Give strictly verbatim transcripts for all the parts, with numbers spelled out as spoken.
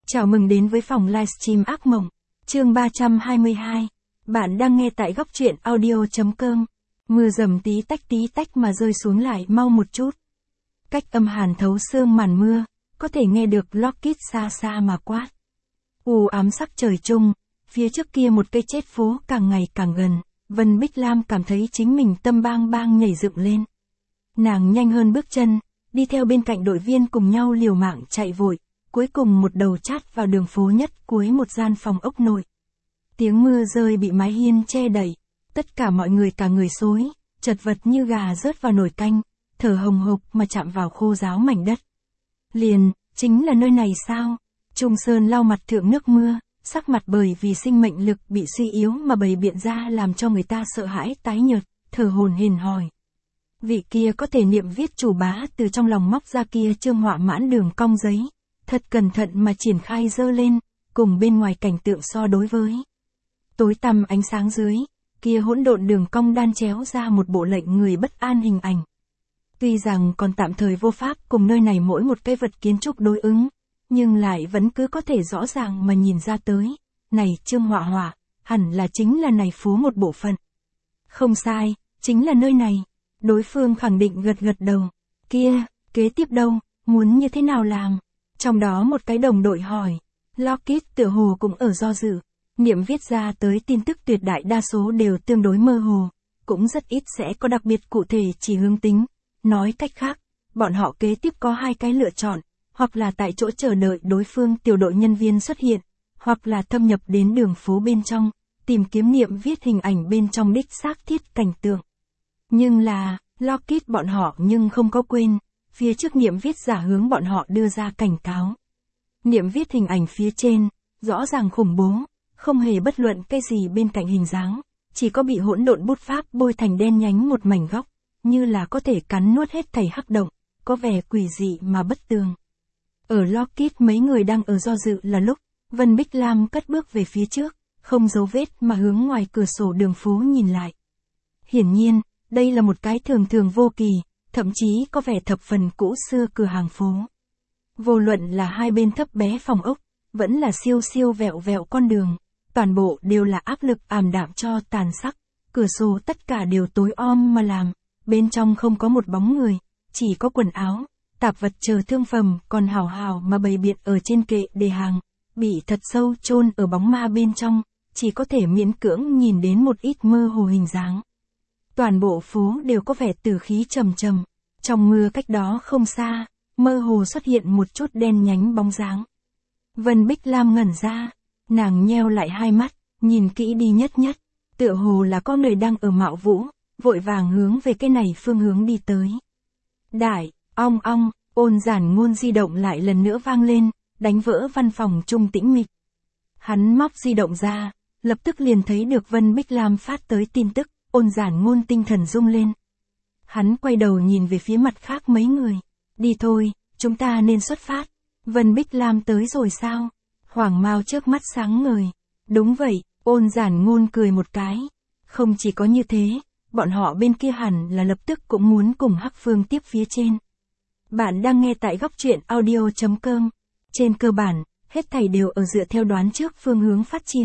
Chào mừng đến với phòng livestream ác mộng, chương ba trăm hai mươi hai. Bạn đang nghe tại góc truyện audio.com. Mưa rầm tí tách tí tách mà rơi xuống lại mau một chút. Cách âm hàn thấu xương màn mưa, có thể nghe được Lockheed xa xa mà quát. U ám sắc trời chung, phía trước kia một cây chết phố càng ngày càng gần, Vân Bích Lam cảm thấy chính mình tâm bang bang nhảy dựng lên. Nàng nhanh hơn bước chân, đi theo bên cạnh đội viên cùng nhau liều mạng chạy vội. Cuối cùng một đầu chát vào đường phố nhất cuối một gian phòng ốc nội. Tiếng mưa rơi bị mái hiên che đậy, tất cả mọi người cả người xối, chật vật như gà rớt vào nồi canh, thở hồng hộc mà chạm vào khô ráo mảnh đất. Liền, chính là nơi này sao? Trung Sơn lau mặt thượng nước mưa, sắc mặt bởi vì sinh mệnh lực bị suy yếu mà bày biện ra làm cho người ta sợ hãi tái nhợt, thở hổn hển hỏi. Vị kia có thể niệm viết chủ bá từ trong lòng móc ra kia chương họa mãn đường cong giấy. Thật cẩn thận mà triển khai dơ lên, cùng bên ngoài cảnh tượng so đối với. Tối tăm ánh sáng dưới, kia hỗn độn đường cong đan chéo ra một bộ lệnh người bất an hình ảnh. Tuy rằng còn tạm thời vô pháp cùng nơi này mỗi một cái vật kiến trúc đối ứng, nhưng lại vẫn cứ có thể rõ ràng mà nhìn ra tới. Này chương họa họa, hẳn là chính là này phố một bộ phận. Không sai, chính là nơi này. Đối phương khẳng định gật gật đầu. Kia, kế tiếp đâu, muốn như thế nào làm? Trong đó một cái đồng đội hỏi, Lockheed tựa hồ cũng ở do dự, niệm viết ra tới tin tức tuyệt đại đa số đều tương đối mơ hồ, cũng rất ít sẽ có đặc biệt cụ thể chỉ hướng tính. Nói cách khác, bọn họ kế tiếp có hai cái lựa chọn, hoặc là tại chỗ chờ đợi đối phương tiểu đội nhân viên xuất hiện, hoặc là thâm nhập đến đường phố bên trong, tìm kiếm niệm viết hình ảnh bên trong đích xác thiết cảnh tượng. Nhưng là, Lockheed bọn họ nhưng không có quên. Phía trước niệm viết giả hướng bọn họ đưa ra cảnh cáo. Niệm viết hình ảnh phía trên, rõ ràng khủng bố, không hề bất luận cái gì bên cạnh hình dáng, chỉ có bị hỗn độn bút pháp bôi thành đen nhánh một mảnh góc, như là có thể cắn nuốt hết thảy hắc động, có vẻ quỷ dị mà bất tường. Ở Lockheed mấy người đang ở do dự là lúc, Vân Bích Lam cất bước về phía trước, không giấu vết mà hướng ngoài cửa sổ đường phố nhìn lại. Hiển nhiên, đây là một cái thường thường vô kỳ, thậm chí có vẻ thập phần cũ xưa cửa hàng phố. Vô luận là hai bên thấp bé phòng ốc, vẫn là siêu siêu vẹo vẹo con đường, toàn bộ đều là áp lực ảm đạm cho tàn sắc, cửa sổ tất cả đều tối om mà làm, bên trong không có một bóng người, chỉ có quần áo, tạp vật chờ thương phẩm còn hào hào mà bày biện ở trên kệ đề hàng, bị thật sâu chôn ở bóng ma bên trong, chỉ có thể miễn cưỡng nhìn đến một ít mơ hồ hình dáng. Toàn bộ phố đều có vẻ tử khí trầm trầm, trong mưa cách đó không xa, mơ hồ xuất hiện một chút đen nhánh bóng dáng. Vân Bích Lam ngẩn ra, nàng nheo lại hai mắt, nhìn kỹ đi nhất nhất, tựa hồ là có người đang ở mạo vũ, vội vàng hướng về cái này phương hướng đi tới. Đại, ong ong, ôn giản ngôn di động lại lần nữa vang lên, đánh vỡ văn phòng trung tĩnh mịch. Hắn móc di động ra, lập tức liền thấy được Vân Bích Lam phát tới tin tức. Ôn giản ngôn tinh thần rung lên. Hắn quay đầu nhìn về phía mặt khác mấy người. Đi thôi, chúng ta nên xuất phát. Vân Bích Lam tới rồi sao? Hoàng Mao trước mắt sáng ngời. Đúng vậy, ôn giản ngôn cười một cái. Không chỉ có như thế, bọn họ bên kia hẳn là lập tức cũng muốn cùng Hắc Phương tiếp phía trên. Bạn đang nghe tại góc truyện audio.com. Trên cơ bản, hết thảy đều ở dựa theo đoán trước phương hướng phát triển.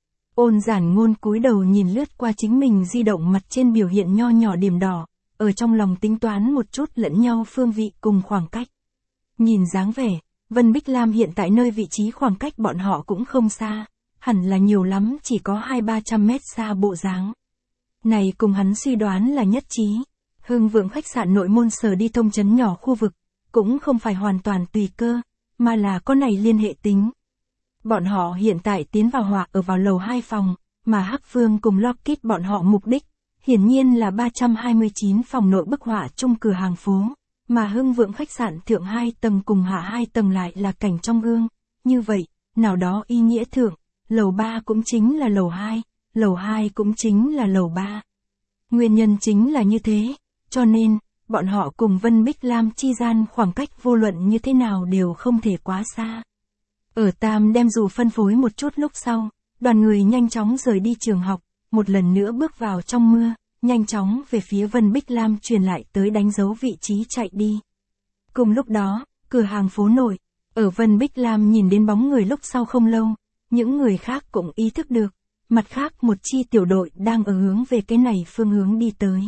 Ôn giản ngôn cúi đầu nhìn lướt qua chính mình di động mặt trên biểu hiện nho nhỏ điểm đỏ, ở trong lòng tính toán một chút lẫn nhau phương vị cùng khoảng cách. Nhìn dáng vẻ, Vân Bích Lam hiện tại nơi vị trí khoảng cách bọn họ cũng không xa, hẳn là nhiều lắm chỉ có hai ba trăm mét xa bộ dáng. Này cùng hắn suy đoán là nhất trí, Hưng Vượng khách sạn nội môn sở đi thông chấn nhỏ khu vực, cũng không phải hoàn toàn tùy cơ, mà là có này liên hệ tính. Bọn họ hiện tại tiến vào họa ở vào lầu hai phòng, mà Hắc Phương cùng Lockheed bọn họ mục đích, hiển nhiên là ba trăm hai mươi chín phòng nội bức họa chung cửa hàng phố, mà Hưng Vượng khách sạn thượng hai tầng cùng hạ hai tầng lại là cảnh trong gương. Như vậy, nào đó ý nghĩa thượng, lầu ba cũng chính là lầu hai, lầu hai cũng chính là lầu ba. Nguyên nhân chính là như thế, cho nên, bọn họ cùng Vân Bích Lam chi gian khoảng cách vô luận như thế nào đều không thể quá xa. Ở Tam đem dù phân phối một chút lúc sau, đoàn người nhanh chóng rời đi trường học, một lần nữa bước vào trong mưa, nhanh chóng về phía Vân Bích Lam truyền lại tới đánh dấu vị trí chạy đi. Cùng lúc đó, cửa hàng phố nội, Ở Vân Bích Lam nhìn đến bóng người lúc sau không lâu, những người khác cũng ý thức được, mặt khác một chi tiểu đội đang ở hướng về cái này phương hướng đi tới.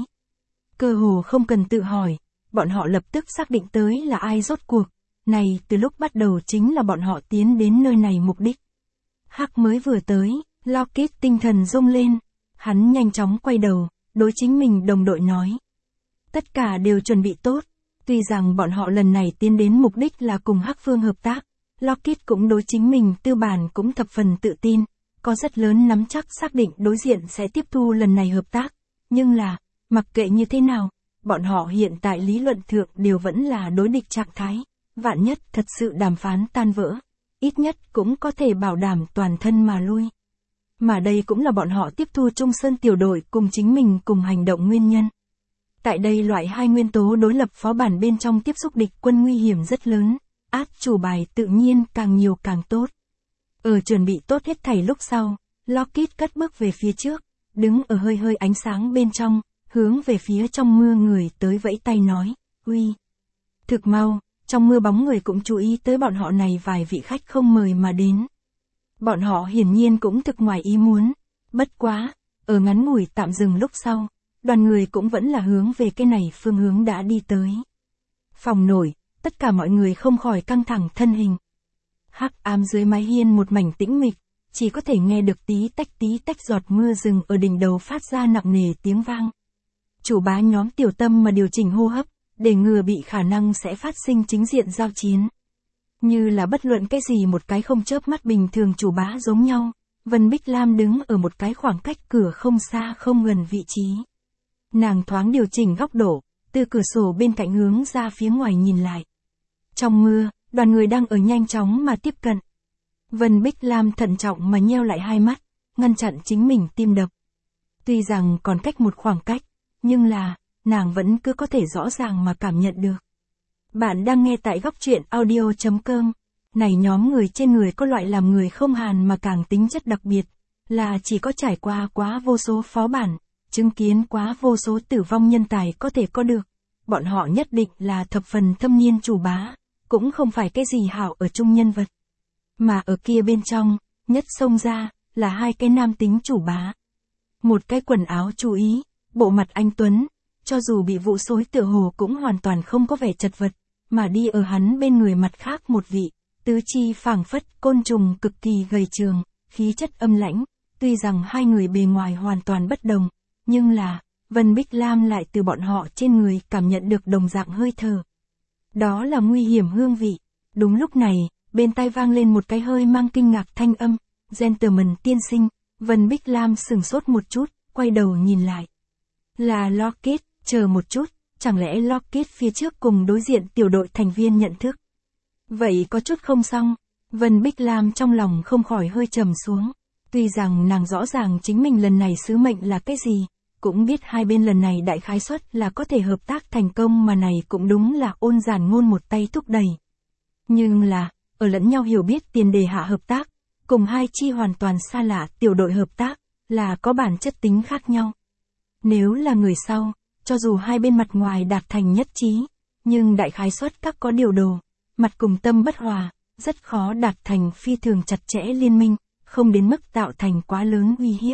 Cơ hồ không cần tự hỏi, bọn họ lập tức xác định tới là ai rốt cuộc, này từ lúc bắt đầu chính là bọn họ tiến đến nơi này mục đích. Hắc mới vừa tới, Lockheed tinh thần rung lên, hắn nhanh chóng quay đầu, đối chính mình đồng đội nói. Tất cả đều chuẩn bị tốt, tuy rằng bọn họ lần này tiến đến mục đích là cùng Hắc Phương hợp tác, Lockheed cũng đối chính mình tư bản cũng thập phần tự tin, có rất lớn nắm chắc xác định đối diện sẽ tiếp thu lần này hợp tác, nhưng là, mặc kệ như thế nào, bọn họ hiện tại lý luận thượng đều vẫn là đối địch trạng thái, vạn nhất thật sự đàm phán tan vỡ, ít nhất cũng có thể bảo đảm toàn thân mà lui. Mà đây cũng là bọn họ tiếp thu Trung Sơn tiểu đội cùng chính mình cùng hành động nguyên nhân. Tại đây loại hai nguyên tố đối lập phó bản bên trong tiếp xúc địch quân nguy hiểm rất lớn, át chủ bài tự nhiên càng nhiều càng tốt. Ở chuẩn bị tốt hết thảy lúc sau, Lockheed cất bước về phía trước, đứng ở hơi hơi ánh sáng bên trong, hướng về phía trong mưa người tới vẫy tay nói, uy. Thực mau, trong mưa bóng người cũng chú ý tới bọn họ này vài vị khách không mời mà đến. Bọn họ hiển nhiên cũng thực ngoài ý muốn, bất quá, ở ngắn ngủi tạm dừng lúc sau, đoàn người cũng vẫn là hướng về cái này phương hướng đã đi tới. Phòng nổi, tất cả mọi người không khỏi căng thẳng thân hình. Hắc ám dưới mái hiên một mảnh tĩnh mịch, chỉ có thể nghe được tí tách tí tách giọt mưa rừng ở đỉnh đầu phát ra nặng nề tiếng vang. Chủ bá nhóm tiểu tâm mà điều chỉnh hô hấp, để ngừa bị khả năng sẽ phát sinh chính diện giao chiến. Như là bất luận cái gì một cái không chớp mắt bình thường chủ bá giống nhau, Vân Bích Lam đứng ở một cái khoảng cách cửa không xa không gần vị trí. Nàng thoáng điều chỉnh góc độ, từ cửa sổ bên cạnh hướng ra phía ngoài nhìn lại. Trong mưa, đoàn người đang ở nhanh chóng mà tiếp cận. Vân Bích Lam thận trọng mà nheo lại hai mắt, ngăn chặn chính mình tim đập. Tuy rằng còn cách một khoảng cách, nhưng là, nàng vẫn cứ có thể rõ ràng mà cảm nhận được. Bạn đang nghe tại góc truyện audio chấm com. Này nhóm người trên người có loại làm người không hàn mà càng tính chất đặc biệt, là chỉ có trải qua quá vô số phó bản, chứng kiến quá vô số tử vong nhân tài có thể có được. Bọn họ nhất định là thập phần thâm niên chủ bá, cũng không phải cái gì hảo ở chung nhân vật. Mà ở kia bên trong, nhất xông ra, là hai cái nam tính chủ bá. Một cái quần áo chú ý, bộ mặt anh tuấn, cho dù bị vụ xối tựa hồ cũng hoàn toàn không có vẻ chật vật, mà đi ở hắn bên người mặt khác một vị, tứ chi phảng phất côn trùng cực kỳ gầy trường, khí chất âm lãnh, tuy rằng hai người bề ngoài hoàn toàn bất đồng, nhưng là, Vân Bích Lam lại từ bọn họ trên người cảm nhận được đồng dạng hơi thở. Đó là nguy hiểm hương vị. Đúng lúc này, bên tai vang lên một cái hơi mang kinh ngạc thanh âm, gentleman tiên sinh. Vân Bích Lam sửng sốt một chút, quay đầu nhìn lại. Là Lockheed, chờ một chút, chẳng lẽ Lockheed phía trước cùng đối diện tiểu đội thành viên nhận thức. Vậy có chút không xong, Vân Bích Lam trong lòng không khỏi hơi trầm xuống. Tuy rằng nàng rõ ràng chính mình lần này sứ mệnh là cái gì, cũng biết hai bên lần này đại khái suất là có thể hợp tác thành công mà này cũng đúng là ôn giản ngôn một tay thúc đẩy. Nhưng là, ở lẫn nhau hiểu biết tiền đề hạ hợp tác, cùng hai chi hoàn toàn xa lạ tiểu đội hợp tác, là có bản chất tính khác nhau. Nếu là người sau, cho dù hai bên mặt ngoài đạt thành nhất trí, nhưng đại khái suất các có điều đồ, mặt cùng tâm bất hòa, rất khó đạt thành phi thường chặt chẽ liên minh, không đến mức tạo thành quá lớn uy hiếp.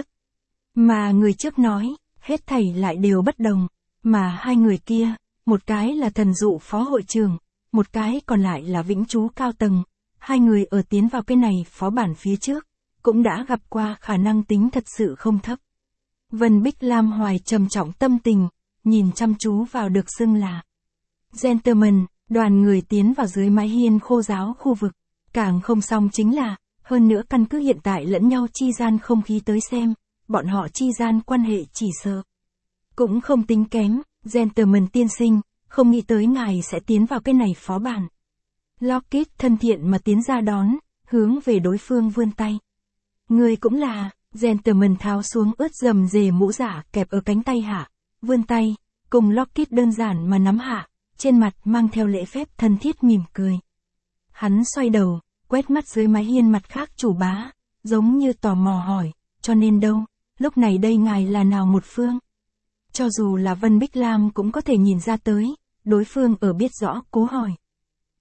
Mà người trước nói, hết thảy lại đều bất đồng, mà hai người kia, một cái là thần dụ phó hội trưởng, một cái còn lại là vĩnh trú cao tầng, hai người ở tiến vào cái này phó bản phía trước, cũng đã gặp qua khả năng tính thật sự không thấp. Vân Bích Lam hoài trầm trọng tâm tình, nhìn chăm chú vào được xưng là gentleman, đoàn người tiến vào dưới mái hiên khô ráo khu vực, càng không xong chính là, hơn nữa căn cứ hiện tại lẫn nhau chi gian không khí tới xem, bọn họ chi gian quan hệ chỉ sợ cũng không tính kém, gentleman tiên sinh, không nghĩ tới ngài sẽ tiến vào cái này phó bản. Lockheed thân thiện mà tiến ra đón, hướng về đối phương vươn tay. Người cũng là, gentleman tháo xuống ướt dầm dề mũ giả kẹp ở cánh tay hạ, vươn tay, cùng Lockheed đơn giản mà nắm hạ, trên mặt mang theo lễ phép thân thiết mỉm cười. Hắn xoay đầu, quét mắt dưới mái hiên mặt khác chủ bá, giống như tò mò hỏi, cho nên đâu, lúc này đây ngài là nào một phương? Cho dù là Vân Bích Lam cũng có thể nhìn ra tới, đối phương ở biết rõ cố hỏi.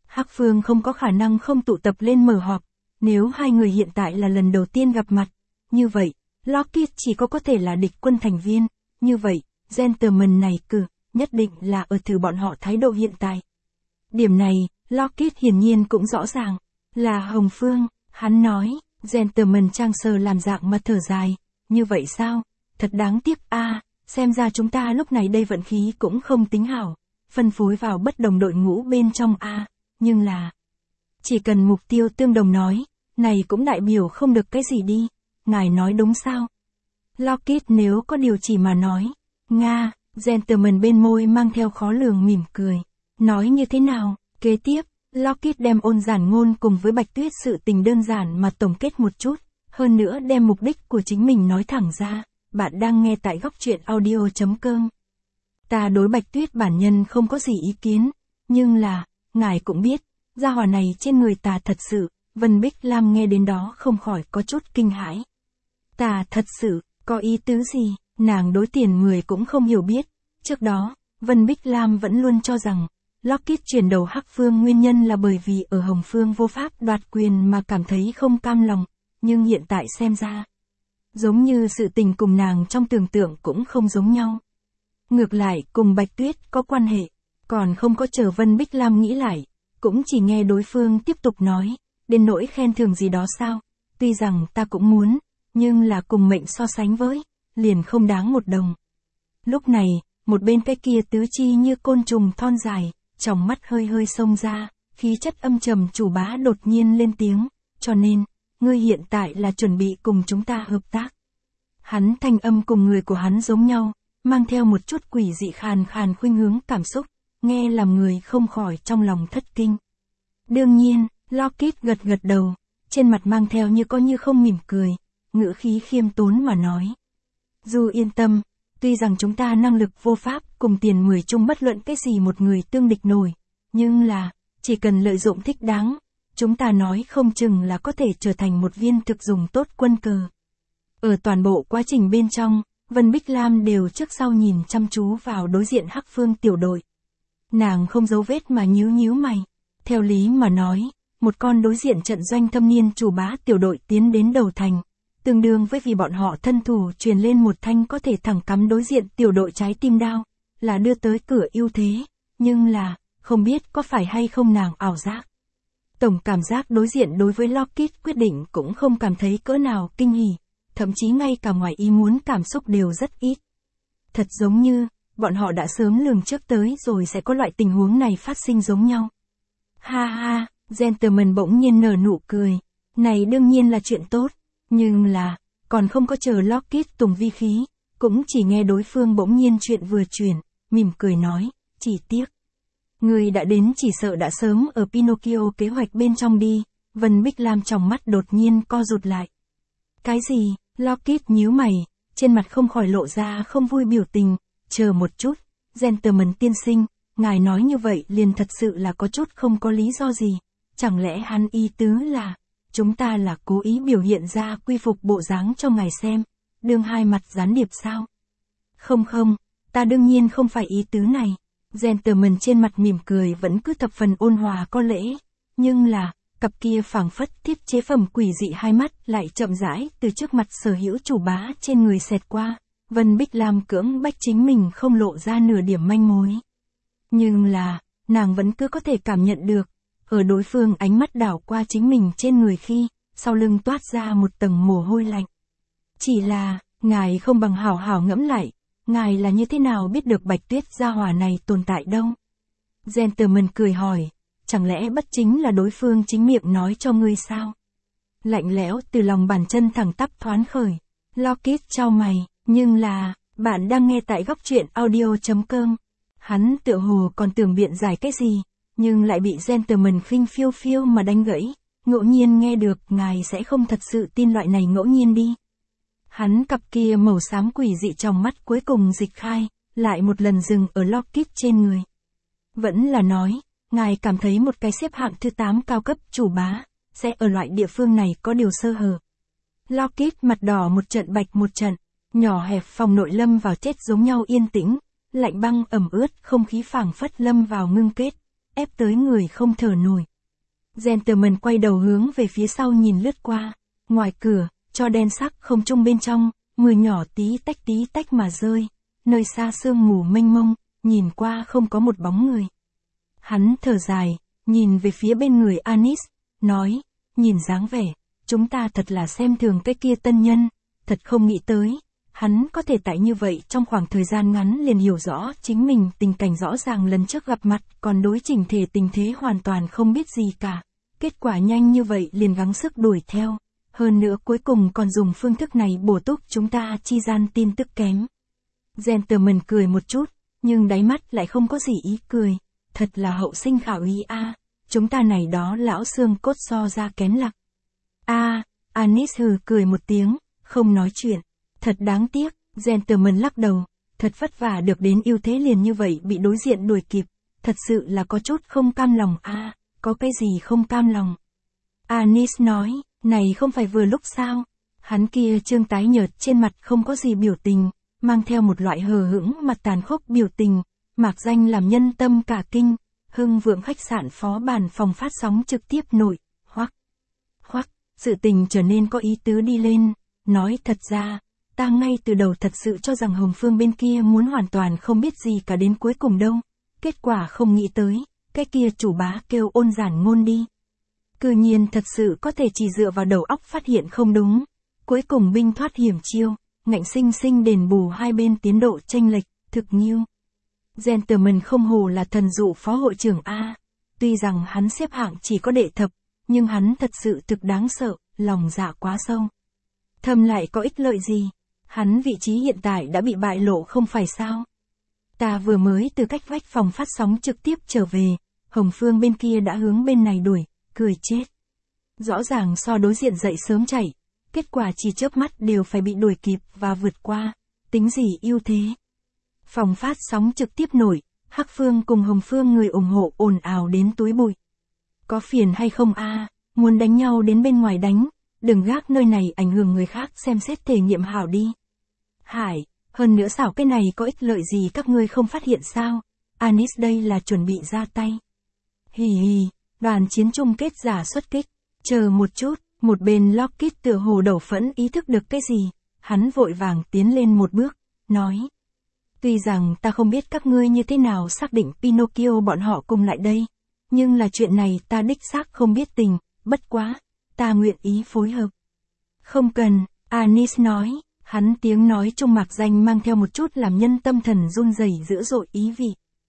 Hắc Phương không có khả năng không tụ tập lên mở họp, nếu hai người hiện tại là lần đầu tiên gặp mặt. Như vậy, Lockheed chỉ có có thể là địch quân thành viên, như vậy, gentleman này cử, nhất định là ở thử bọn họ thái độ hiện tại. Điểm này, Lockheed hiển nhiên cũng rõ ràng, là Hồng Phương, hắn nói, gentleman trang sờ làm dạng mà thở dài, như vậy sao, thật đáng tiếc a, à, xem ra chúng ta lúc này đây vận khí cũng không tính hảo, phân phối vào bất đồng đội ngũ bên trong a, à, nhưng là, chỉ cần mục tiêu tương đồng nói, này cũng đại biểu không được cái gì đi, ngài nói đúng sao? Lockheed nếu có điều chỉ mà nói, Nga, gentleman bên môi mang theo khó lường mỉm cười, nói như thế nào, kế tiếp, Lockheed đem ôn giản ngôn cùng với Bạch Tuyết sự tình đơn giản mà tổng kết một chút, hơn nữa đem mục đích của chính mình nói thẳng ra, bạn đang nghe tại góc truyện audio.com. Ta đối Bạch Tuyết bản nhân không có gì ý kiến, nhưng là, ngài cũng biết, gia hỏa này trên người ta thật sự, Vân Bích Lam nghe đến đó không khỏi có chút kinh hãi. Ta thật sự, có ý tứ gì, nàng đối tiền người cũng không hiểu biết, trước đó, Vân Bích Lam vẫn luôn cho rằng, Lockheed chuyển đầu Hắc Phương nguyên nhân là bởi vì ở Hồng Phương vô pháp đoạt quyền mà cảm thấy không cam lòng, nhưng hiện tại xem ra, giống như sự tình cùng nàng trong tưởng tượng cũng không giống nhau. Ngược lại, cùng Bạch Tuyết có quan hệ, còn không có chờ Vân Bích Lam nghĩ lại, cũng chỉ nghe đối phương tiếp tục nói, đến nỗi khen thưởng gì đó sao, tuy rằng ta cũng muốn, nhưng là cùng mệnh so sánh với, liền không đáng một đồng. Lúc này, một bên cái kia tứ chi như côn trùng thon dài, trong mắt hơi hơi xông ra, khí chất âm trầm chủ bá đột nhiên lên tiếng, cho nên, ngươi hiện tại là chuẩn bị cùng chúng ta hợp tác. Hắn thanh âm cùng người của hắn giống nhau, mang theo một chút quỷ dị khàn khàn khuynh hướng cảm xúc, nghe làm người không khỏi trong lòng thất kinh. Đương nhiên, Lockheed gật gật đầu, trên mặt mang theo như có như không mỉm cười, ngữ khí khiêm tốn mà nói. Dù yên tâm, tuy rằng chúng ta năng lực vô pháp cùng tiền mười chung bất luận cái gì một người tương địch nổi, nhưng là, chỉ cần lợi dụng thích đáng, chúng ta nói không chừng là có thể trở thành một viên thực dùng tốt quân cờ. Ở toàn bộ quá trình bên trong, Vân Bích Lam đều trước sau nhìn chăm chú vào đối diện Hắc Phương tiểu đội. Nàng không giấu vết mà nhíu nhíu mày. Theo lý mà nói, một con đối diện trận doanh thâm niên chủ bá tiểu đội tiến đến đầu thành, tương đương với vì bọn họ thân thủ truyền lên một thanh có thể thẳng cắm đối diện tiểu đội trái tim đao, là đưa tới cửa ưu thế, nhưng là, không biết có phải hay không nàng ảo giác. Tổng cảm giác đối diện đối với Lockheed quyết định cũng không cảm thấy cỡ nào kinh hỉ, thậm chí ngay cả ngoài ý muốn cảm xúc đều rất ít. Thật giống như, bọn họ đã sớm lường trước tới rồi sẽ có loại tình huống này phát sinh giống nhau. Ha ha, gentleman bỗng nhiên nở nụ cười, này đương nhiên là chuyện tốt, nhưng là, còn không có chờ Lockheed tùng vi khí, cũng chỉ nghe đối phương bỗng nhiên chuyện vừa chuyển, mỉm cười nói, chỉ tiếc. Người đã đến chỉ sợ đã sớm ở Pinocchio kế hoạch bên trong đi, Vân Bích Lam trong mắt đột nhiên co rụt lại. Cái gì, Lockheed nhíu mày, trên mặt không khỏi lộ ra không vui biểu tình, chờ một chút, gentleman tiên sinh, ngài nói như vậy liền thật sự là có chút không có lý do gì, chẳng lẽ hắn ý tứ là, chúng ta là cố ý biểu hiện ra quy phục bộ dáng cho ngài xem, đương hai mặt gián điệp sao? Không không, ta đương nhiên không phải ý tứ này. Gentleman trên mặt mỉm cười vẫn cứ thập phần ôn hòa có lễ, nhưng là, cặp kia phảng phất thiết chế phẩm quỷ dị hai mắt lại chậm rãi từ trước mặt sở hữu chủ bá trên người xẹt qua, Vân Bích Lam cưỡng bách chính mình không lộ ra nửa điểm manh mối. Nhưng là, nàng vẫn cứ có thể cảm nhận được, ở đối phương ánh mắt đảo qua chính mình trên người khi, sau lưng toát ra một tầng mồ hôi lạnh. Chỉ là, ngài không bằng hảo hảo ngẫm lại, ngài là như thế nào biết được Bạch Tuyết gia hỏa này tồn tại đâu? Gentleman cười hỏi, chẳng lẽ bất chính là đối phương chính miệng nói cho ngươi sao? Lạnh lẽo từ lòng bàn chân thẳng tắp thoáng khởi, Lockheed chau mày, nhưng là, bạn đang nghe tại góc truyện audio.com. Hắn tựa hồ còn tưởng biện giải cái gì, nhưng lại bị Gentleman khinh phiêu phiêu mà đánh gãy, ngẫu nhiên nghe được ngài sẽ không thật sự tin loại này ngẫu nhiên đi. Hắn cặp kia màu xám quỷ dị trong mắt cuối cùng dịch khai, lại một lần dừng ở Lockheed trên người. Vẫn là nói, ngài cảm thấy một cái xếp hạng thứ tám cao cấp chủ bá, sẽ ở loại địa phương này có điều sơ hở. Lockheed mặt đỏ một trận bạch một trận, nhỏ hẹp phòng nội lâm vào chết giống nhau yên tĩnh, lạnh băng ẩm ướt không khí phảng phất lâm vào ngưng kết, ép tới người không thở nổi. Gentleman quay đầu hướng về phía sau nhìn lướt qua. Ngoài cửa, cho đen sắc không trung bên trong, mưa nhỏ tí tách tí tách mà rơi. Nơi xa sương mù mênh mông, nhìn qua không có một bóng người. Hắn thở dài, nhìn về phía bên người Anis, nói, nhìn dáng vẻ, chúng ta thật là xem thường cái kia tân nhân, thật không nghĩ tới. Hắn có thể tại như vậy trong khoảng thời gian ngắn liền hiểu rõ chính mình tình cảnh rõ ràng lần trước gặp mặt, còn đối chỉnh thể tình thế hoàn toàn không biết gì cả. Kết quả nhanh như vậy liền gắng sức đuổi theo. Hơn nữa cuối cùng còn dùng phương thức này bổ túc chúng ta chi gian tin tức kém. Gentleman cười một chút, nhưng đáy mắt lại không có gì ý cười. Thật là hậu sinh khảo ý a, à, chúng ta này đó lão xương cốt so ra kén lặc. A, à, Anis hừ cười một tiếng, không nói chuyện. Thật đáng tiếc, Gentleman lắc đầu, thật vất vả được đến ưu thế liền như vậy bị đối diện đuổi kịp, thật sự là có chút không cam lòng a, à, có cái gì không cam lòng. Anis nói, này không phải vừa lúc sao, hắn kia trương tái nhợt trên mặt không có gì biểu tình, mang theo một loại hờ hững mặt tàn khốc biểu tình, mạc danh làm nhân tâm cả kinh. Hưng Vượng khách sạn phó bàn phòng phát sóng trực tiếp nổi, hoắc, hoắc, sự tình trở nên có ý tứ đi lên, nói thật ra, ta ngay từ đầu thật sự cho rằng Hồng Phương bên kia muốn hoàn toàn không biết gì cả đến cuối cùng đâu, kết quả không nghĩ tới, cái kia chủ bá kêu ôn giản ngôn đi. Cư nhiên thật sự có thể chỉ dựa vào đầu óc phát hiện không đúng, cuối cùng binh thoát hiểm chiêu, ngạnh sinh sinh đền bù hai bên tiến độ chênh lệch, thực nhiêu. Gentleman không hồ là thần dụ phó hội trưởng A, tuy rằng hắn xếp hạng chỉ có đệ thập, nhưng hắn thật sự thực đáng sợ, lòng dạ quá sâu. Thâm lại có ích lợi gì, hắn vị trí hiện tại đã bị bại lộ không phải sao. Ta vừa mới từ cách vách phòng phát sóng trực tiếp trở về, Hồng Phương bên kia đã hướng bên này đuổi, cười chết. Rõ ràng so đối diện dậy sớm chạy, kết quả chỉ chớp mắt đều phải bị đuổi kịp và vượt qua, tính gì ưu thế. Phòng phát sóng trực tiếp nổi, Hắc Phương cùng Hồng Phương người ủng hộ ồn ào đến túi bụi. Có phiền hay không a, muốn đánh nhau đến bên ngoài đánh, đừng gác nơi này ảnh hưởng người khác xem xét thể nghiệm hảo đi. Hải, hơn nữa xảo cái này có ích lợi gì các ngươi không phát hiện sao, Anis đây là chuẩn bị ra tay. Hì hì, đoàn chiến chung kết giả xuất kích, chờ một chút, một bên Lockheed tựa hồ đầu phẫn ý thức được cái gì, hắn vội vàng tiến lên một bước, nói. Tuy rằng ta không biết các ngươi như thế nào xác định Pinocchio bọn họ cùng lại đây, nhưng là chuyện này ta đích xác không biết tình, bất quá, ta nguyện ý phối hợp. Không cần, Anis nói, hắn tiếng nói trung mạc danh mang theo một chút làm nhân tâm thần run rẩy dữ dội ý vị.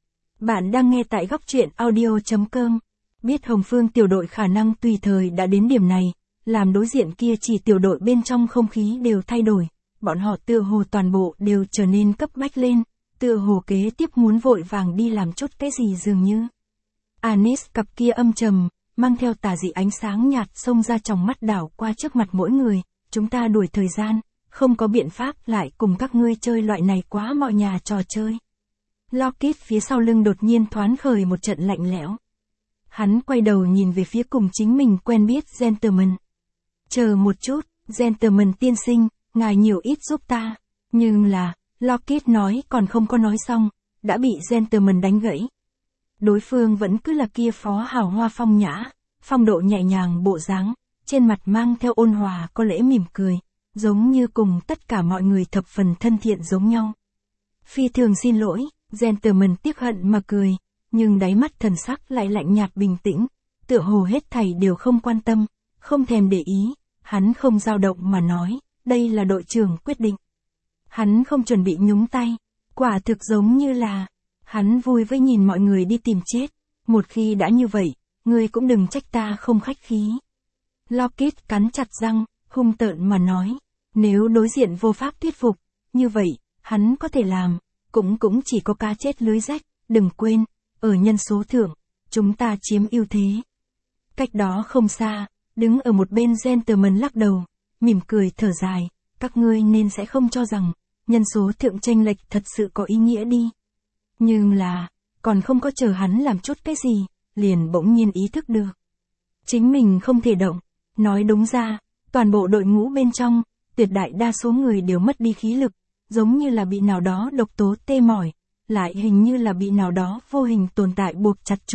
Bạn đang nghe tại góc truyện audio chấm com. Biết Hồng Phương tiểu đội khả năng tùy thời đã đến điểm này, làm đối diện kia chỉ tiểu đội bên trong không khí đều thay đổi, bọn họ tựa hồ toàn bộ đều trở nên cấp bách lên, tựa hồ kế tiếp muốn vội vàng đi làm chút cái gì dường như. Anis cặp kia âm trầm, mang theo tà dị ánh sáng nhạt xông ra trong mắt đảo qua trước mặt mỗi người, chúng ta đuổi thời gian, không có biện pháp lại cùng các ngươi chơi loại này quá mọi nhà trò chơi. Lockheed phía sau lưng đột nhiên thoáng khởi một trận lạnh lẽo. Hắn quay đầu nhìn về phía cùng chính mình quen biết Gentleman. Chờ một chút, Gentleman tiên sinh, ngài nhiều ít giúp ta. Nhưng là, Lockheed nói còn không có nói xong, đã bị Gentleman đánh gãy. Đối phương vẫn cứ là kia phó hào hoa phong nhã, phong độ nhẹ nhàng bộ dáng, trên mặt mang theo ôn hòa có lẽ mỉm cười, giống như cùng tất cả mọi người thập phần thân thiện giống nhau. Phi thường xin lỗi, Gentleman tiếc hận mà cười, nhưng đáy mắt thần sắc lại lạnh nhạt bình tĩnh, tựa hồ hết thảy đều không quan tâm, không thèm để ý, hắn không dao động mà nói, đây là đội trưởng quyết định. Hắn không chuẩn bị nhúng tay, quả thực giống như là, hắn vui với nhìn mọi người đi tìm chết, một khi đã như vậy, ngươi cũng đừng trách ta không khách khí. Lockheed cắn chặt răng, hung tợn mà nói, nếu đối diện vô pháp thuyết phục, như vậy, hắn có thể làm, cũng cũng chỉ có cá chết lưới rách, đừng quên, ở nhân số thượng, chúng ta chiếm ưu thế. Cách đó không xa, đứng ở một bên Gentleman lắc đầu, mỉm cười thở dài, các ngươi nên sẽ không cho rằng, nhân số thượng chênh lệch thật sự có ý nghĩa đi. Nhưng là, còn không có chờ hắn làm chút cái gì, liền bỗng nhiên ý thức được. Chính mình không thể động, nói đúng ra, toàn bộ đội ngũ bên trong, tuyệt đại đa số người đều mất đi khí lực, giống như là bị nào đó độc tố tê mỏi, lại hình như là bị nào đó vô hình tồn tại buộc chặt trụ,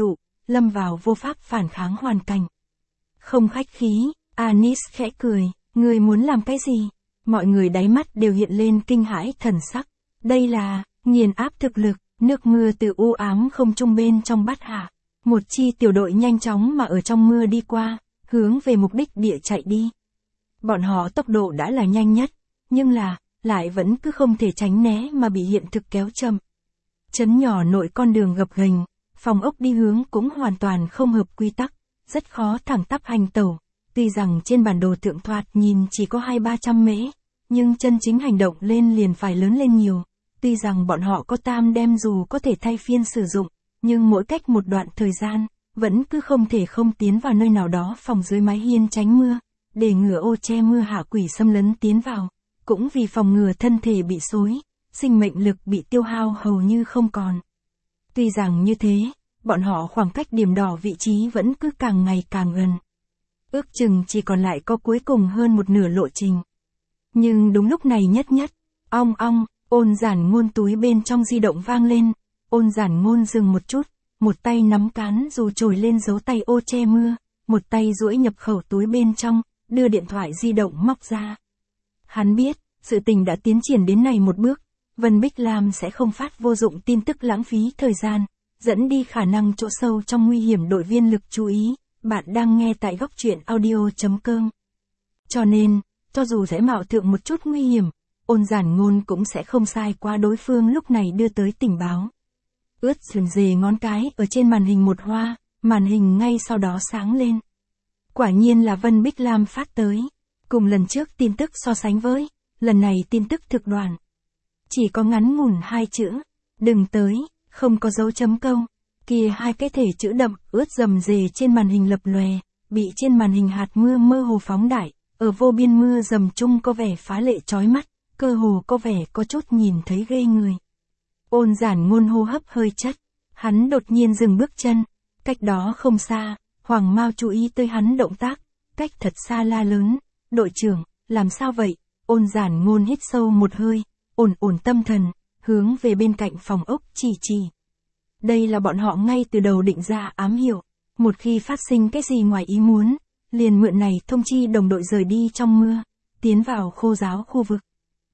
lâm vào vô pháp phản kháng hoàn cảnh. Không khách khí, Anis khẽ cười, người muốn làm cái gì? Mọi người đáy mắt đều hiện lên kinh hãi thần sắc. Đây là, nghiền áp thực lực, nước mưa từ u ám không trung bên trong bát hạ. Một chi tiểu đội nhanh chóng mà ở trong mưa đi qua, hướng về mục đích địa chạy đi. Bọn họ tốc độ đã là nhanh nhất, nhưng là, lại vẫn cứ không thể tránh né mà bị hiện thực kéo chậm. Trấn nhỏ nội con đường gập ghềnh, phòng ốc đi hướng cũng hoàn toàn không hợp quy tắc, rất khó thẳng tắp hành tẩu. Tuy rằng trên bản đồ thượng thoạt nhìn chỉ có hai ba trăm mễ, nhưng chân chính hành động lên liền phải lớn lên nhiều. Tuy rằng bọn họ có tam đem dù có thể thay phiên sử dụng, nhưng mỗi cách một đoạn thời gian, vẫn cứ không thể không tiến vào nơi nào đó phòng dưới mái hiên tránh mưa, để ngừa ô che mưa hạ quỷ xâm lấn tiến vào, cũng vì phòng ngừa thân thể bị xối, sinh mệnh lực bị tiêu hao hầu như không còn. Tuy rằng như thế, bọn họ khoảng cách điểm đỏ vị trí vẫn cứ càng ngày càng gần. Ước chừng chỉ còn lại có cuối cùng hơn một nửa lộ trình. Nhưng đúng lúc này nhất nhất, ong ong, Ôn Giản Ngôn túi bên trong di động vang lên. Ôn Giản Ngôn dừng một chút, một tay nắm cán dù trồi lên dấu tay ô che mưa, một tay duỗi nhập khẩu túi bên trong, đưa điện thoại di động móc ra. Hắn biết, sự tình đã tiến triển đến này một bước, Vân Bích Lam sẽ không phát vô dụng tin tức lãng phí thời gian, dẫn đi khả năng chỗ sâu trong nguy hiểm đội viên lực chú ý. Bạn đang nghe tại góc truyện audio.com. Cho nên, cho dù sẽ mạo thượng một chút nguy hiểm, Ôn Giản Ngôn cũng sẽ không sai qua đối phương lúc này đưa tới tình báo. Ướt sườn dề ngón cái ở trên màn hình một hoa, màn hình ngay sau đó sáng lên. Quả nhiên là Vân Bích Lam phát tới. Cùng lần trước tin tức so sánh với, lần này tin tức thực đoạn. Chỉ có ngắn ngủn hai chữ, đừng tới, không có dấu chấm câu. Kia hai cái thể chữ đậm, ướt rầm rề trên màn hình lập lòe, bị trên màn hình hạt mưa mơ hồ phóng đại, ở vô biên mưa rầm chung có vẻ phá lệ chói mắt, cơ hồ có vẻ có chút nhìn thấy ghê người. Ôn Giản Ngôn hô hấp hơi chất, hắn đột nhiên dừng bước chân, cách đó không xa, Hoàng Mao chú ý tới hắn động tác, cách thật xa la lớn, đội trưởng, làm sao vậy? Ôn Giản Ngôn hít sâu một hơi, ổn ổn tâm thần, hướng về bên cạnh phòng ốc chỉ chỉ. Đây là bọn họ ngay từ đầu định ra ám hiệu, một khi phát sinh cái gì ngoài ý muốn, liền mượn này thông chi đồng đội rời đi trong mưa, tiến vào khô giáo khu vực.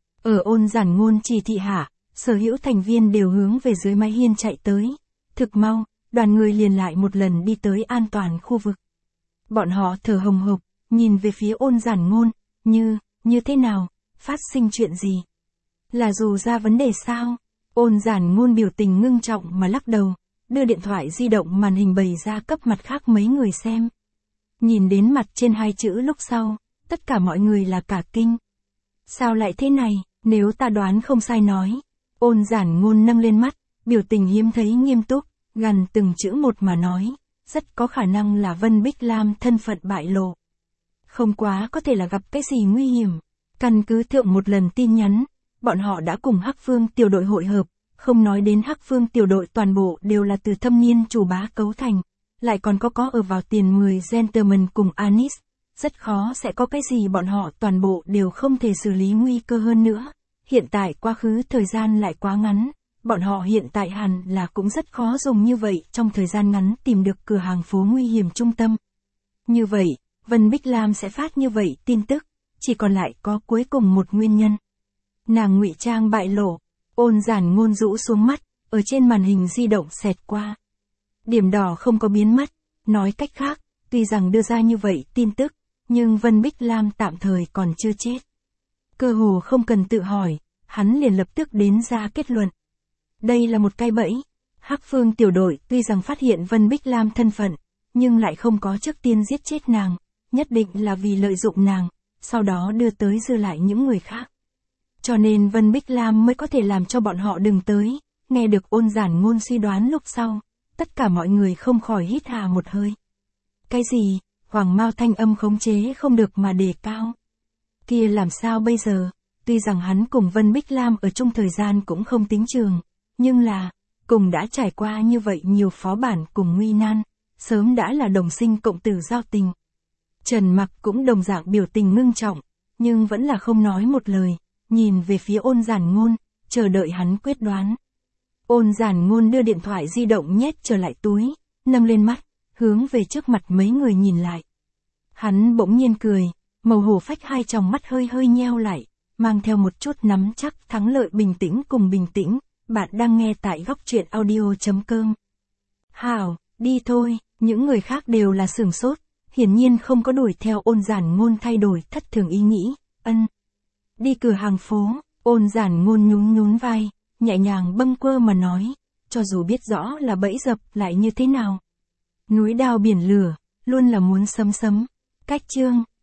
Ở Ôn Giản Ngôn chỉ thị hạ, sở hữu thành viên đều hướng về dưới mái hiên chạy tới. Thực mau, đoàn người liền lại một lần đi tới an toàn khu vực. Bọn họ thở hồng hộc, nhìn về phía Ôn Giản Ngôn, như, như thế nào, phát sinh chuyện gì? Là dù ra vấn đề sao? Ôn Giản Ngôn biểu tình ngưng trọng mà lắc đầu, đưa điện thoại di động màn hình bày ra cấp mặt khác mấy người xem. Nhìn đến mặt trên hai chữ lúc sau, tất cả mọi người là cả kinh. Sao lại thế này, nếu ta đoán không sai nói. Ôn Giản Ngôn nâng lên mắt, biểu tình hiếm thấy nghiêm túc, gần từng chữ một mà nói, rất có khả năng là Vân Bích Lam thân phận bại lộ. Không quá có thể là gặp cái gì nguy hiểm. Căn cứ thượng một lần tin nhắn, bọn họ đã cùng Hắc Phương tiểu đội hội hợp, không nói đến Hắc Phương tiểu đội toàn bộ đều là từ thâm niên chủ bá cấu thành, lại còn có có ở vào tiền mười gentleman cùng Anis, rất khó sẽ có cái gì bọn họ toàn bộ đều không thể xử lý nguy cơ hơn nữa. Hiện tại quá khứ thời gian lại quá ngắn, bọn họ hiện tại hẳn là cũng rất khó dùng như vậy trong thời gian ngắn tìm được cửa hàng phố nguy hiểm trung tâm. Như vậy, Vân Bích Lam sẽ phát như vậy tin tức, chỉ còn lại có cuối cùng một nguyên nhân. Nàng ngụy trang bại lộ, Ôn Giản Ngôn rũ xuống mắt, ở trên màn hình di động xẹt qua. Điểm đỏ không có biến mất, nói cách khác, tuy rằng đưa ra như vậy tin tức, nhưng Vân Bích Lam tạm thời còn chưa chết. Cơ hồ không cần tự hỏi, hắn liền lập tức đến ra kết luận. Đây là một cái bẫy. Hắc Phương tiểu đội tuy rằng phát hiện Vân Bích Lam thân phận, nhưng lại không có trước tiên giết chết nàng, nhất định là vì lợi dụng nàng, sau đó đưa tới dư lại những người khác. Cho nên Vân Bích Lam mới có thể làm cho bọn họ đừng tới. Nghe được Ôn Giản Ngôn suy đoán lúc sau, tất cả mọi người không khỏi hít hà một hơi. Cái gì? Hoàng Mao thanh âm khống chế không được mà đề cao. Kia làm sao bây giờ? Tuy rằng hắn cùng Vân Bích Lam ở chung thời gian cũng không tính trường, nhưng là, cùng đã trải qua như vậy nhiều phó bản cùng nguy nan, sớm đã là đồng sinh cộng tử giao tình. Trần Mặc cũng đồng dạng biểu tình ngưng trọng, nhưng vẫn là không nói một lời, nhìn về phía Ôn Giản Ngôn, chờ đợi hắn quyết đoán. Ôn Giản Ngôn đưa điện thoại di động nhét trở lại túi, nâng lên mắt, hướng về trước mặt mấy người nhìn lại. Hắn bỗng nhiên cười, màu hổ phách hai tròng mắt hơi hơi nheo lại, mang theo một chút nắm chắc thắng lợi bình tĩnh cùng bình tĩnh. Bạn đang nghe tại góc truyện audio.com. Hảo, đi thôi, những người khác đều là sửng sốt, hiển nhiên không có đuổi theo Ôn Giản Ngôn thay đổi thất thường ý nghĩ, ân. Đi cửa hàng phố, Ôn Giản Ngôn nhún nhún vai, nhẹ nhàng bâng quơ mà nói, cho dù biết rõ là bẫy dập lại như thế nào. Núi đao biển lửa, luôn là muốn sấm sấm. Cách chương.